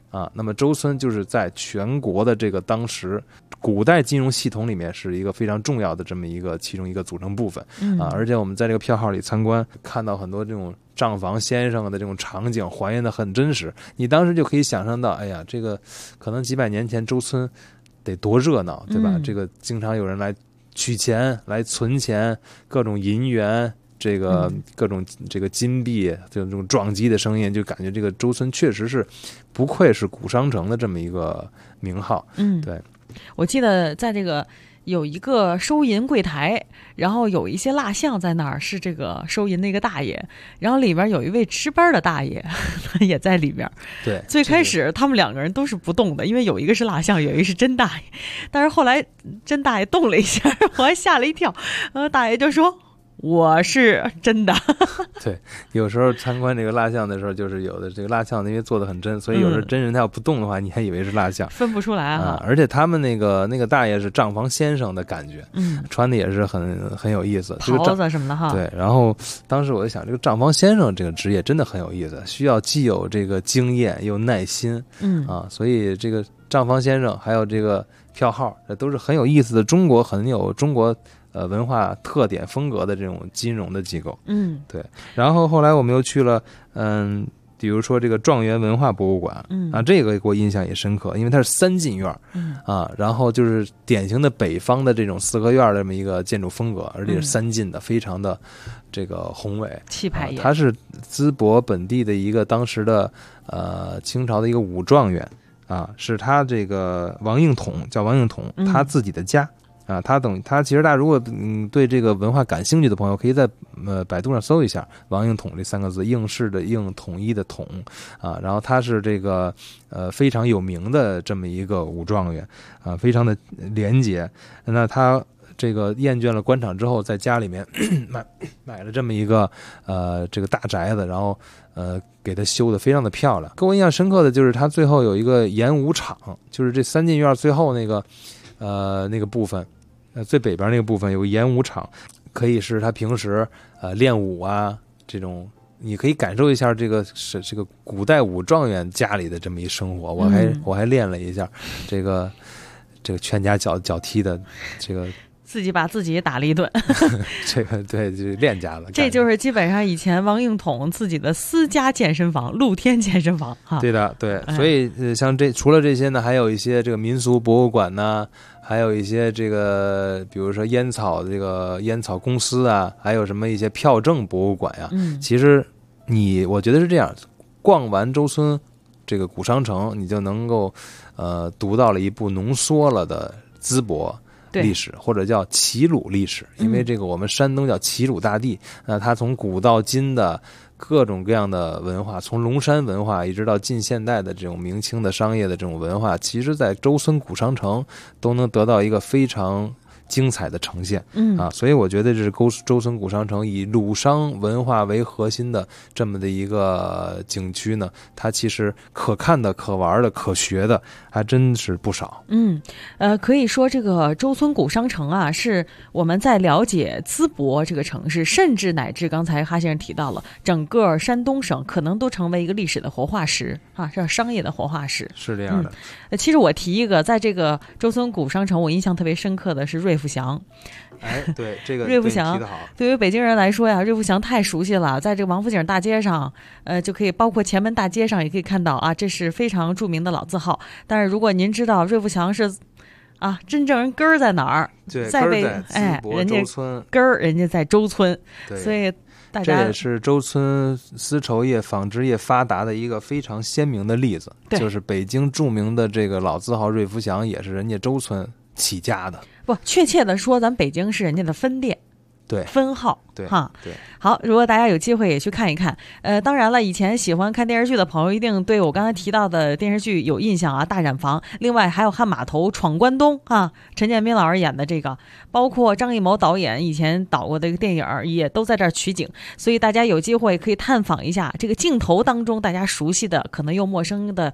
啊。那么周村就是在全国的这个当时古代金融系统里面是一个非常重要的这么一个其中一个组成部分啊。而且我们在这个票号里参观，看到很多这种账房先生的这种场景还原的很真实，你当时就可以想象到，哎呀，这个可能几百年前周村得多热闹，对吧？这个经常有人来取钱、来存钱，各种银元，这个各种这个金币，这种撞击的声音，就感觉这个周村确实是不愧是古商城的这么一个名号。对， 我记得在这个有一个收银柜台，然后有一些蜡像在那儿，是这个收银的一个大爷，然后里边有一位值班的大爷也在里边。 对， 最开始他们两个人都是不动的，因为有一个是蜡像，有一个是真大爷，但是后来真大爷动了一下，我还吓了一跳，大爷就说我是真的。 对，有时候参观这个蜡像的时候，就是有的这个蜡像因为做的很真，所以有时候真人他要不动的话，你还以为是蜡像， 分不出来啊。 而且他们那个大爷是账房先生的感觉，穿的也是很有意思， 袍子什么的哈。 对，然后当时我就想，这个账房先生这个职业真的很有意思，需要既有这个经验又耐心，所以这个账房先生还有这个票号，这都是很有意思的很有中国文化特点风格的这种金融的机构。对。然后后来我们又去了比如说这个状元文化博物馆，这个给我印象也深刻，因为它是3进院，然后就是典型的北方的这种四合院的这么一个建筑风格，而且是3进的，非常的这个宏伟气派。 它是淄博本地的一个当时的清朝的一个武状元是他这个王应统，叫王应统，他自己的家。他其实大家如果对这个文化感兴趣的朋友，可以在百度上搜一下王应统这3个字，应试的应，统一的统然后他是这个非常有名的这么一个武状元非常的廉洁。那他这个厌倦了官场之后，在家里面买了这么一个这个大宅子，然后给他修的非常的漂亮。给我印象深刻的就是他最后有一个演武场，就是这3进院最后那个部分。最北边那个部分有个演武场，可以是他平时练武这种，你可以感受一下这个古代武状元家里的这么一生活。我还练了一下这个拳夹脚踢的这个。 自己把自己打了一顿。 这个对，就是练家了。 这就是基本上以前王应统自己的私家健身房，露天健身房哈。 对的，对。所以像除了这些呢，还有一些这个民俗博物馆呢，还有一些这个比如说烟草公司还有什么一些票证博物馆呀。其实我觉得是这样，逛完周村这个古商城，你就能够读到了一部浓缩了的淄博历史，或者叫齐鲁历史。因为这个我们山东叫齐鲁大地，那它从古到今的各种各样的文化，从龙山文化一直到近现代的这种明清的商业的这种文化，其实在周村古商城都能得到一个非常精彩的呈现。所以我觉得这是周村古商城以鲁商文化为核心的这么的一个景区呢，它其实可看的、可玩的、可学的还真是不少。 可以说这个周村古商城是我们在了解淄博这个城市，甚至乃至刚才哈先生提到了整个山东省可能都成为一个历史的活化石是商业的活化石。 是这样的。 其实我提一个，在这个周村古商城我印象特别深刻的是瑞富祥。 对，这个瑞富祥对于北京人来说呀，瑞富祥太熟悉了。在这个王府井大街上就可以，包括前门大街上也可以看到这是非常著名的老字号。但是如果您知道瑞富祥是真正人根儿在哪儿， 在淄博周村， 根儿人家在周村。所以大家这也是周村丝绸业、纺织业发达的一个非常鲜明的例子。就是北京著名的这个老字号瑞福祥也是人家周村起家的。 不，确切的说，咱北京是人家的分店。 对， 分号。 对。 好，如果大家有机会也去看一看。当然了，以前喜欢看电视剧的朋友一定对我刚才提到的电视剧有印象大染坊，另外还有汉码头、闯关东陈建斌老师演的这个，包括张艺谋导演以前导过的一个电影也都在这儿取景，所以大家有机会可以探访一下这个镜头当中大家熟悉的可能又陌生的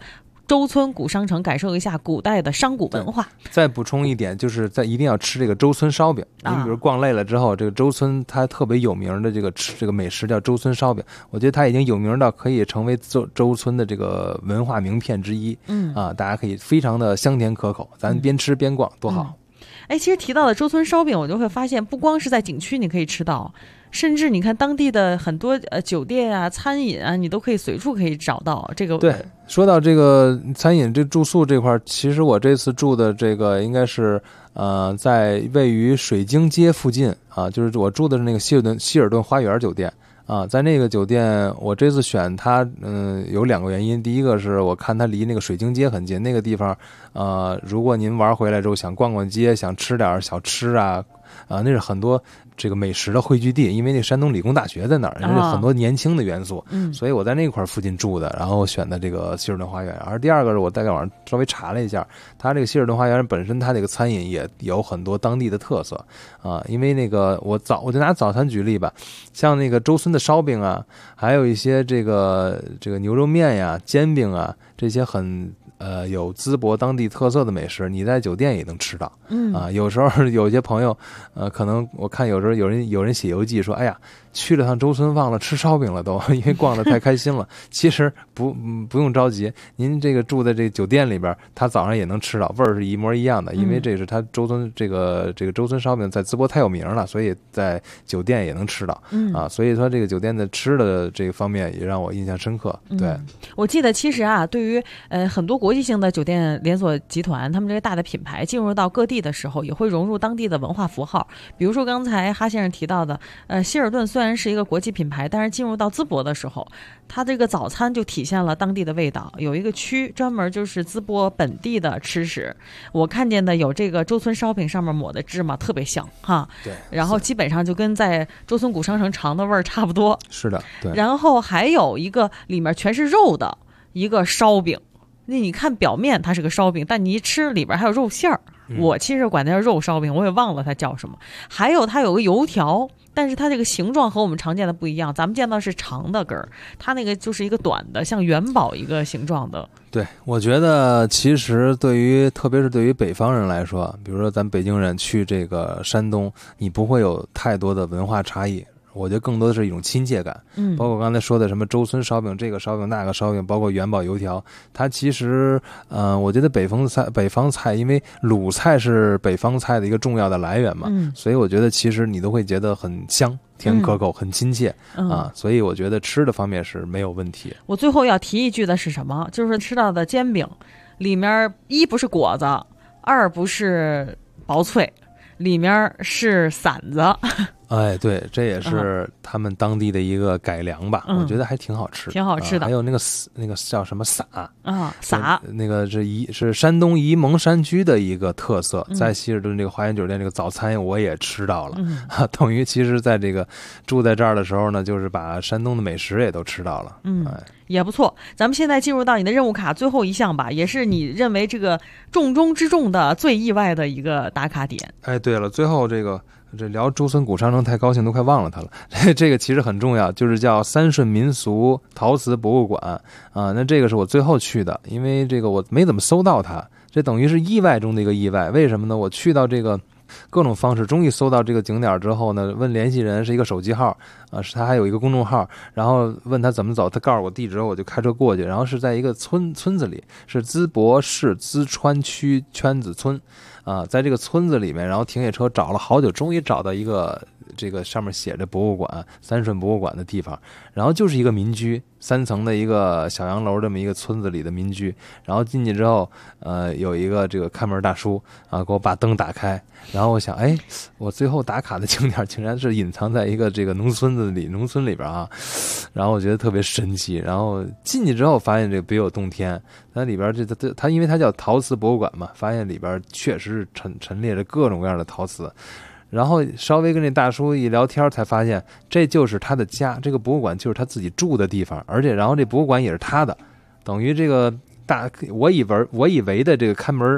周村古商城，感受一下古代的商贾文化。 再补充一点，就是一定要吃这个周村烧饼。你比如逛累了之后，这个周村它特别有名的这个美食叫周村烧饼，我觉得它已经有名到可以成为周村的这个文化名片之一。大家可以非常的香甜可口，咱边吃边逛多好。 其实提到的周村烧饼，我就会发现，不光是在景区你可以吃到，甚至你看当地的很多酒店啊、餐饮啊，你都可以随处可以找到这个。 对，说到这个餐饮、这住宿这块，其实我这次住的这个应该是在位于水晶街附近啊，就是我住的是那个希尔顿花园酒店。在那个酒店，我这次选它，有2个原因。第一个是我看它离那个水晶街很近，那个地方，如果您玩回来之后想逛逛街，想吃点小吃啊，那是很多这个美食的汇聚地，因为那山东理工大学在那儿，有很多年轻的元素，所以我在那块附近住的，然后选的这个希尔顿花园。而第二个是我在网上稍微查了一下，它这个希尔顿花园本身它这个餐饮也有很多当地的特色因为那个我就拿早餐举例吧，像那个周村的烧饼啊，还有一些这个牛肉面呀、煎饼啊，这些很有淄博当地特色的美食，你在酒店也能吃到。有时候有些朋友，可能我看有时候有人写游记说，哎呀，去了趟周村忘了吃烧饼了都，因为逛得太开心了。其实不用着急，您这个住在这个酒店里边，他早上也能吃到，味儿是一模一样的。因为这是他周村这个周村烧饼在淄博太有名了，所以在酒店也能吃到。所以说这个酒店的吃的这个方面也让我印象深刻。对， 我记得其实对于很多国际性的酒店连锁集团，他们这些大的品牌进入到各地的时候，也会融入当地的文化符号。比如说刚才哈先生提到的，希尔顿虽然是一个国际品牌，但是进入到淄博的时候，它这个早餐就体现了当地的味道。有一个区专门就是淄博本地的吃食，我看见的有这个周村烧饼上面抹的芝麻特别香哈。 对， 然后基本上就跟在周村古商城尝的味儿差不多。 是的，对。 然后还有一个里面全是肉的一个烧饼。那你看表面它是个烧饼，但你一吃里边还有肉馅儿。我其实管它叫肉烧饼，我也忘了它叫什么。还有它有个油条，但是它这个形状和我们常见的不一样，咱们见到是长的根儿，它那个就是一个短的，像元宝一个形状的。 对，我觉得其实特别是对于北方人来说，比如说咱北京人去这个山东，你不会有太多的文化差异。我觉得更多的是一种亲切感，包括刚才说的什么周村烧饼，这个烧饼那个烧饼，包括元宝油条，它其实，我觉得北方菜，因为鲁菜是北方菜的一个重要的来源嘛，所以我觉得其实你都会觉得很香。甜可口，很亲切所以我觉得吃的方面是没有问题。 我最后要提一句的是什么？就是吃到的煎饼里面，一不是果子，二不是薄脆，里面是馓子。 哎，对，这也是他们当地的一个改良吧，我觉得还挺好吃的， 挺好吃的。 还有那个叫什么撒撒， 那个是山东沂蒙山区的一个特色，在希尔顿这个花园酒店这个早餐我也吃到了，等于其实在这个住在这儿的时候呢，就是把山东的美食也都吃到了， 也不错。咱们现在进入到你的任务卡最后一项吧，也是你认为这个重中之重的最意外的一个打卡点。 哎，对了，最后这聊周村古商城太高兴，都快忘了它了。这个其实很重要，就是叫三顺民俗陶瓷博物馆那这个是我最后去的，因为这个我没怎么搜到它，这等于是意外中的一个意外。为什么呢？我去到这个各种方式，终于搜到这个景点之后呢，问联系人是一个手机号是他还有一个公众号，然后问他怎么走，他告诉我地址，我就开车过去，然后是在一个村子里，是淄博市淄川区圈子村在这个村子里面，然后停下车找了好久，终于找到一个这个上面写着博物馆三顺博物馆的地方，然后就是一个民居，3层的一个小洋楼，这么一个村子里的民居。然后进去之后有一个这个看门大叔给我把灯打开，然后我想我最后打卡的景点竟然是隐藏在一个这个农村里边然后我觉得特别神奇。然后进去之后发现这个别有洞天，它里边它因为它叫陶瓷博物馆嘛，发现里边确实是陈列着各种各样的陶瓷。然后稍微跟这大叔一聊天，才发现这就是他的家，这个博物馆就是他自己住的地方，而且然后这博物馆也是他的，等于这个我以为的这个看门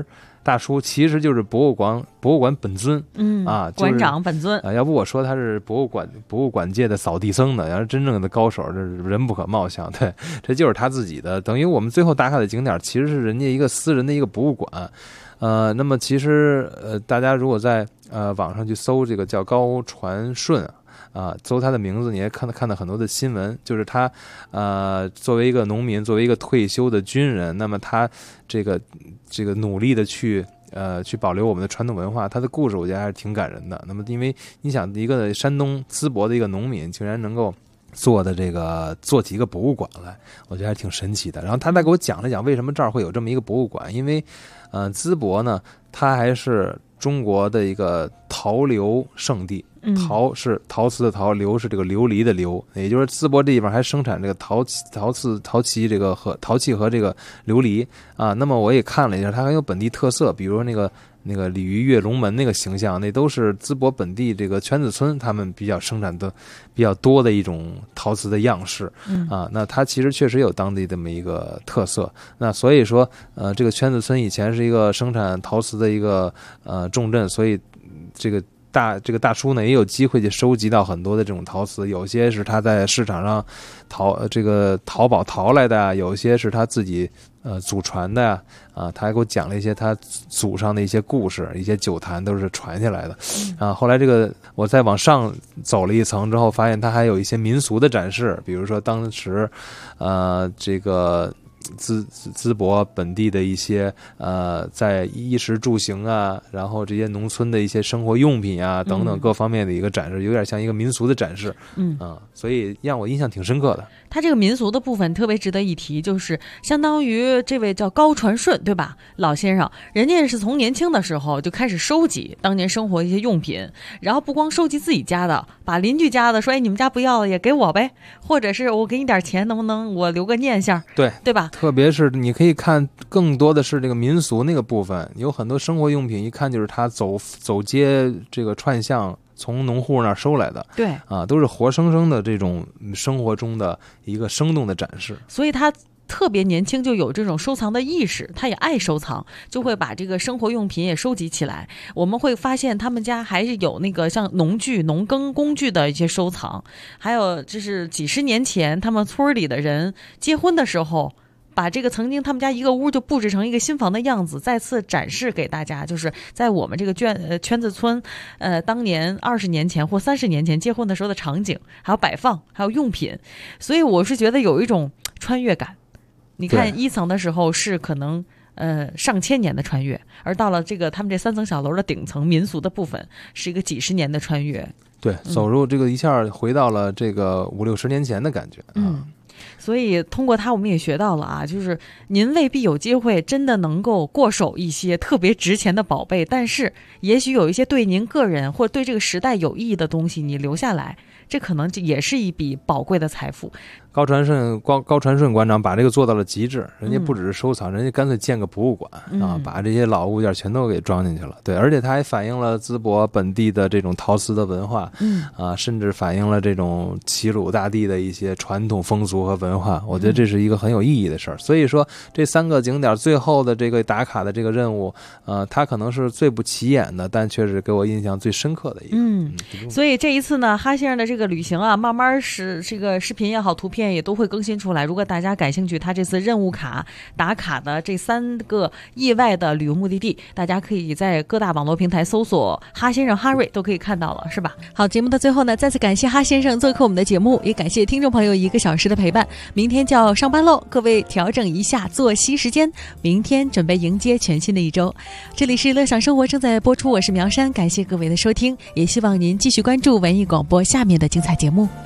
大叔其实就是博物馆本尊， 馆长本尊要不我说他是博物馆界的扫地僧的，要是真正的高手，这人不可貌相。对，这就是他自己的，等于我们最后打卡的景点其实是人家一个私人的一个博物馆。那么其实大家如果在网上去搜这个叫高传顺搜他的名字，你也看到很多的新闻，就是他作为一个农民，作为一个退休的军人，那么他这个努力的去保留我们的传统文化，他的故事我觉得还是挺感人的。那么因为你想一个山东淄博的一个农民，竟然能够做起一个博物馆来，我觉得还挺神奇的。然后他再给我讲了讲为什么这儿会有这么一个博物馆，因为淄博呢，它还是中国的一个陶流圣地。陶是陶瓷的陶，流是这个琉璃的流，也就是淄博这地方还生产这个陶器这个和陶器和这个琉璃那么我也看了一下，它很有本地特色，比如说那个鲤鱼跃龙门那个形象，那都是淄博本地这个圈子村他们比较生产的比较多的一种陶瓷的样式那它其实确实有当地这么一个特色。那所以说这个圈子村以前是一个生产陶瓷的一个重镇，所以这个大叔呢也有机会去收集到很多的这种陶瓷，有些是他在市场上淘宝淘来的，有些是他自己祖传的他还给我讲了一些他祖上的一些故事，一些酒坛都是传下来的后来这个我再往上走了一层之后，发现他还有一些民俗的展示，比如说当时这个淄博本地的一些在衣食住行然后这些农村的一些生活用品等等各方面的一个展示，有点像一个民俗的展示所以让我印象挺深刻的。 他这个民俗的部分特别值得一提，就是相当于这位叫高传顺对吧，老先生人家是从年轻的时候就开始收集当年生活一些用品，然后不光收集自己家的，把邻居家的说你们家不要了也给我呗，或者是我给你点钱，能不能我留个念想，对吧？ 特别是你可以看更多的是这个民俗那个部分，有很多生活用品一看就是他走街这个串巷从农户那儿收来的， 对都是活生生的这种生活中的一个生动的展示。 所以他特别年轻就有这种收藏的意识，他也爱收藏，就会把这个生活用品也收集起来。我们会发现他们家还是有那个像农具、农耕工具的一些收藏，还有就是几十年前他们村里的人结婚的时候，把这个曾经他们家一个屋就布置成一个新房的样子，再次展示给大家，就是在我们这个圈子村当年20年前或30年前结婚的时候的场景，还有摆放，还有用品。所以我是觉得有一种穿越感。你看一层的时候是可能上千年的穿越，而到了这个他们这3层小楼的顶层民俗的部分是一个几十年的穿越。 对，走入这个一下回到了这个50-60年前的感觉。 所以通过它我们也学到了就是您未必有机会真的能够过手一些特别值钱的宝贝，但是也许有一些对您个人或者对这个时代有意义的东西你留下来，这可能也是一笔宝贵的财富。高传顺馆长把这个做到了极致，人家不只是收藏，人家干脆建个博物馆把这些老物件全都给装进去了。对，而且它还反映了淄博本地的这种陶瓷的文化甚至反映了这种齐鲁大地的一些传统风俗和文化。我觉得这是一个很有意义的事儿。所以说这3个景点最后的这个打卡的这个任务它可能是最不起眼的，但却是给我印象最深刻的一个。所以这一次呢，哈先生的这个旅行慢慢是这个视频也好，图片也都会更新出来。如果大家感兴趣，他这次任务卡打卡的这3个意外的旅游目的地，大家可以在各大网络平台搜索哈先生哈瑞都可以看到了，是吧？好，节目的最后呢，再次感谢哈先生做客我们的节目，也感谢听众朋友1个小时的陪伴。明天就要上班喽，各位调整一下作息时间，明天准备迎接全新的一周。这里是乐享生活正在播出，我是苗山，感谢各位的收听，也希望您继续关注文艺广播下面的精彩节目。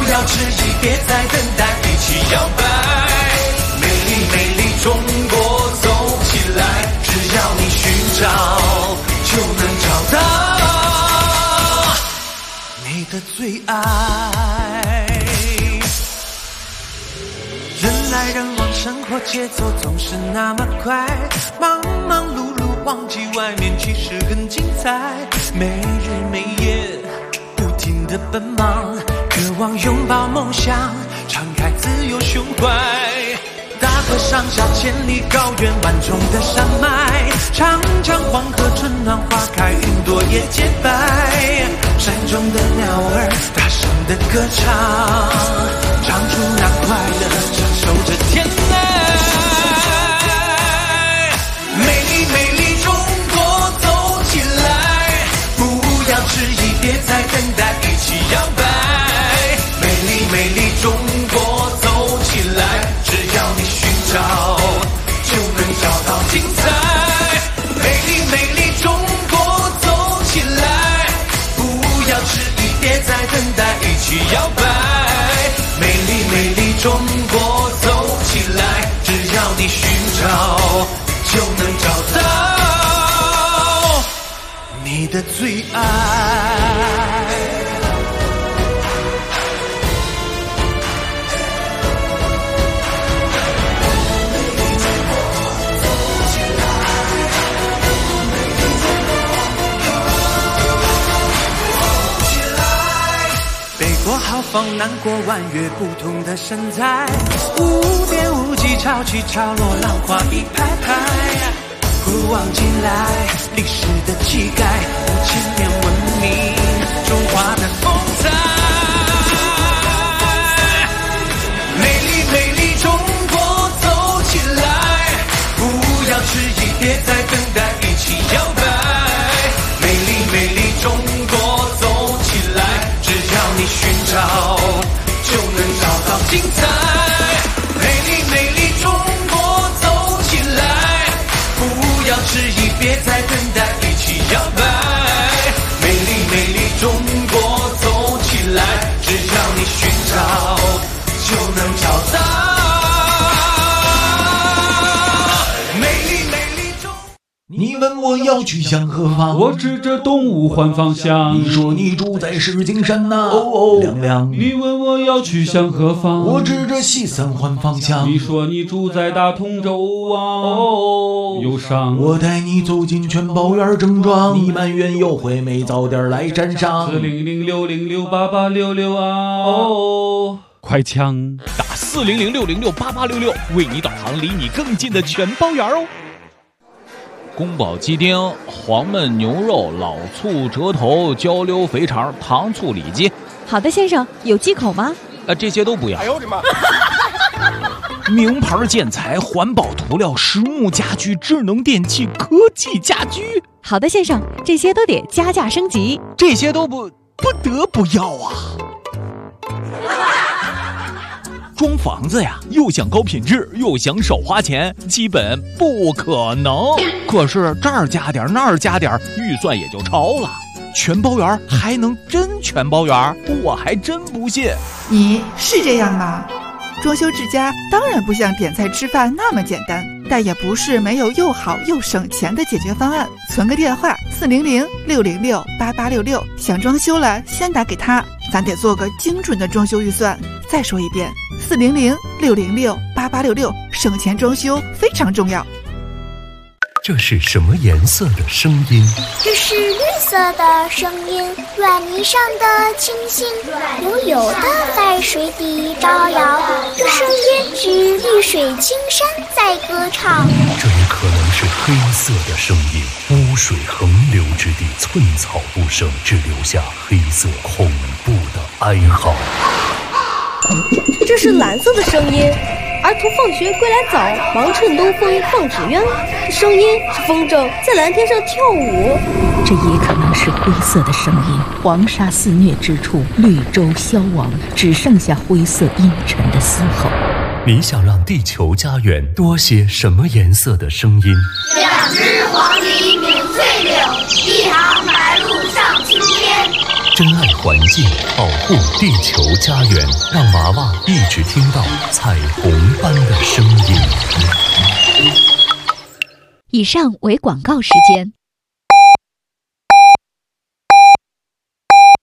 别再等待，一起摇摆！美丽美丽中国。 的最爱。人来人往，生活节奏总是那么快，忙忙碌碌，忘记外面其实很精彩。没日没夜，不停地奔忙，渴望拥抱梦想，敞开自由胸怀。大河上下，千里高原，万重的山脉，长江黄河，春暖花开，云朵也洁白。山中的鸟儿大声的歌唱，唱出那快乐，享受着天籁。美丽美丽中国走起来，不要迟疑，别再等待，一起摇摆。美丽美丽中国走起来，只要你寻找，就能找到精彩。美丽美丽中国走起来，不要迟疑，别再等待，一起摇摆。美丽美丽中国走起来，只要你寻找，就能找到你的最爱。豪放难过弯月，不同的身材，无边无际，潮起潮落，浪花一排排。古往今来，历史的气概，5000年文明，中华的风采。美丽美丽中国走起来，不要迟疑，别再等待，一起摇摆。美丽美丽中国走起来，只要你寻找，就能找到精彩。美丽美丽中国走起来，不要迟疑，别再等待，一起摇摆。美丽美丽中国走起来，只要你寻找，就能找到。 你问我要去向何方， 我指着东吴环方向。 你说你住在石景山呐，亮亮。 你问我要去向何方， 我指着西三环方向。 你说你住在大同州啊，忧伤。 我带你走进全宝园正庄，你埋怨又会没早点来沾上。 40060688866啊，快枪打40060688866，为你导航离你更近的全宝园哦。宫保鸡丁、黄焖牛肉、老醋折头、焦溜肥肠、糖醋里脊。 好的，先生，有忌口吗？ 这些都不要。 哎呦我的妈！ 名牌建材、环保涂料、实木家具、智能电器、科技家居。 好的，先生，这些都得加价升级。 这些都不得不要啊！装房子呀，又想高品质，又想少花钱，基本不可能。可是这儿加点，那儿加点，预算也就超了。全包圆还能真全包圆？我还真不信。 你是这样吗？装修之家当然不像点菜吃饭那么简单，但也不是没有又好又省钱的解决方案。存个电话40060688866，想装修了先打给他，咱得做个精准的装修预算。再说一遍，40060688866，省钱装修非常重要。 这是什么颜色的声音？ 这是绿色的声音，软泥上的清新，悠悠的在水底招摇。这声音是绿水青山在歌唱。 这也可能是黑色的声音，污水横流之地，寸草不生，只留下黑色恐怖的哀嚎。 这是蓝色的声音，儿童放学归来早，忙趁东风放纸鸢。这声音是风筝在蓝天上跳舞。 这也可能是灰色的声音，黄沙肆虐之处，绿洲消亡，只剩下灰色阴沉的嘶吼。 你想让地球家园多些什么颜色的声音 ？2只黄鹂鸣翠柳，1行白鹭上青天。 珍爱环境，保护地球家园，让娃娃一直听到彩虹般的声音。 以上为广告时间。